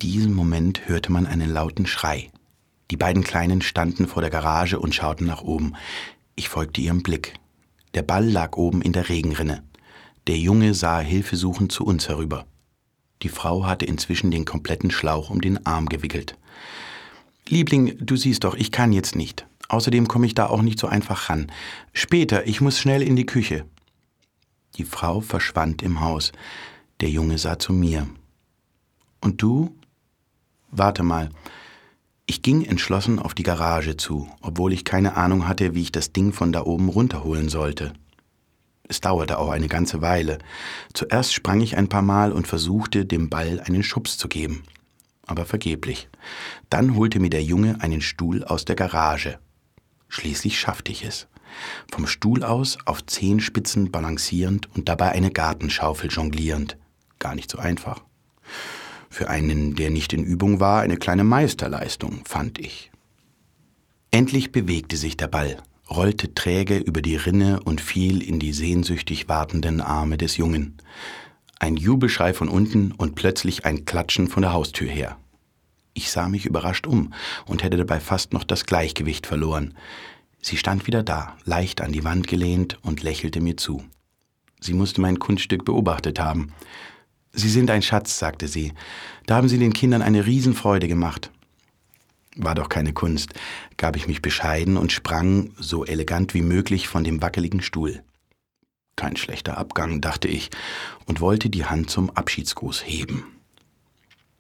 diesem Moment hörte man einen lauten Schrei. Die beiden Kleinen standen vor der Garage und schauten nach oben. Ich folgte ihrem Blick. Der Ball lag oben in der Regenrinne. Der Junge sah hilfesuchend zu uns herüber. Die Frau hatte inzwischen den kompletten Schlauch um den Arm gewickelt. »Liebling, du siehst doch, ich kann jetzt nicht. Außerdem komme ich da auch nicht so einfach ran. Später, ich muss schnell in die Küche.« Die Frau verschwand im Haus. Der Junge sah zu mir. »Und du?« »Warte mal.« Ich ging entschlossen auf die Garage zu, obwohl ich keine Ahnung hatte, wie ich das Ding von da oben runterholen sollte. Es dauerte auch eine ganze Weile. Zuerst sprang ich ein paar Mal und versuchte, dem Ball einen Schubs zu geben. Aber vergeblich. Dann holte mir der Junge einen Stuhl aus der Garage. Schließlich schaffte ich es. Vom Stuhl aus auf Zehenspitzen balancierend und dabei eine Gartenschaufel jonglierend. Gar nicht so einfach. Für einen, der nicht in Übung war, eine kleine Meisterleistung, fand ich. Endlich bewegte sich der Ball, rollte träge über die Rinne und fiel in die sehnsüchtig wartenden Arme des Jungen. Ein Jubelschrei von unten und plötzlich ein Klatschen von der Haustür her. Ich sah mich überrascht um und hätte dabei fast noch das Gleichgewicht verloren. Sie stand wieder da, leicht an die Wand gelehnt und lächelte mir zu. Sie musste mein Kunststück beobachtet haben. »Sie sind ein Schatz«, sagte sie. »Da haben Sie den Kindern eine Riesenfreude gemacht.« War doch keine Kunst, gab ich mich bescheiden und sprang, so elegant wie möglich, von dem wackeligen Stuhl. Kein schlechter Abgang, dachte ich, und wollte die Hand zum Abschiedsgruß heben.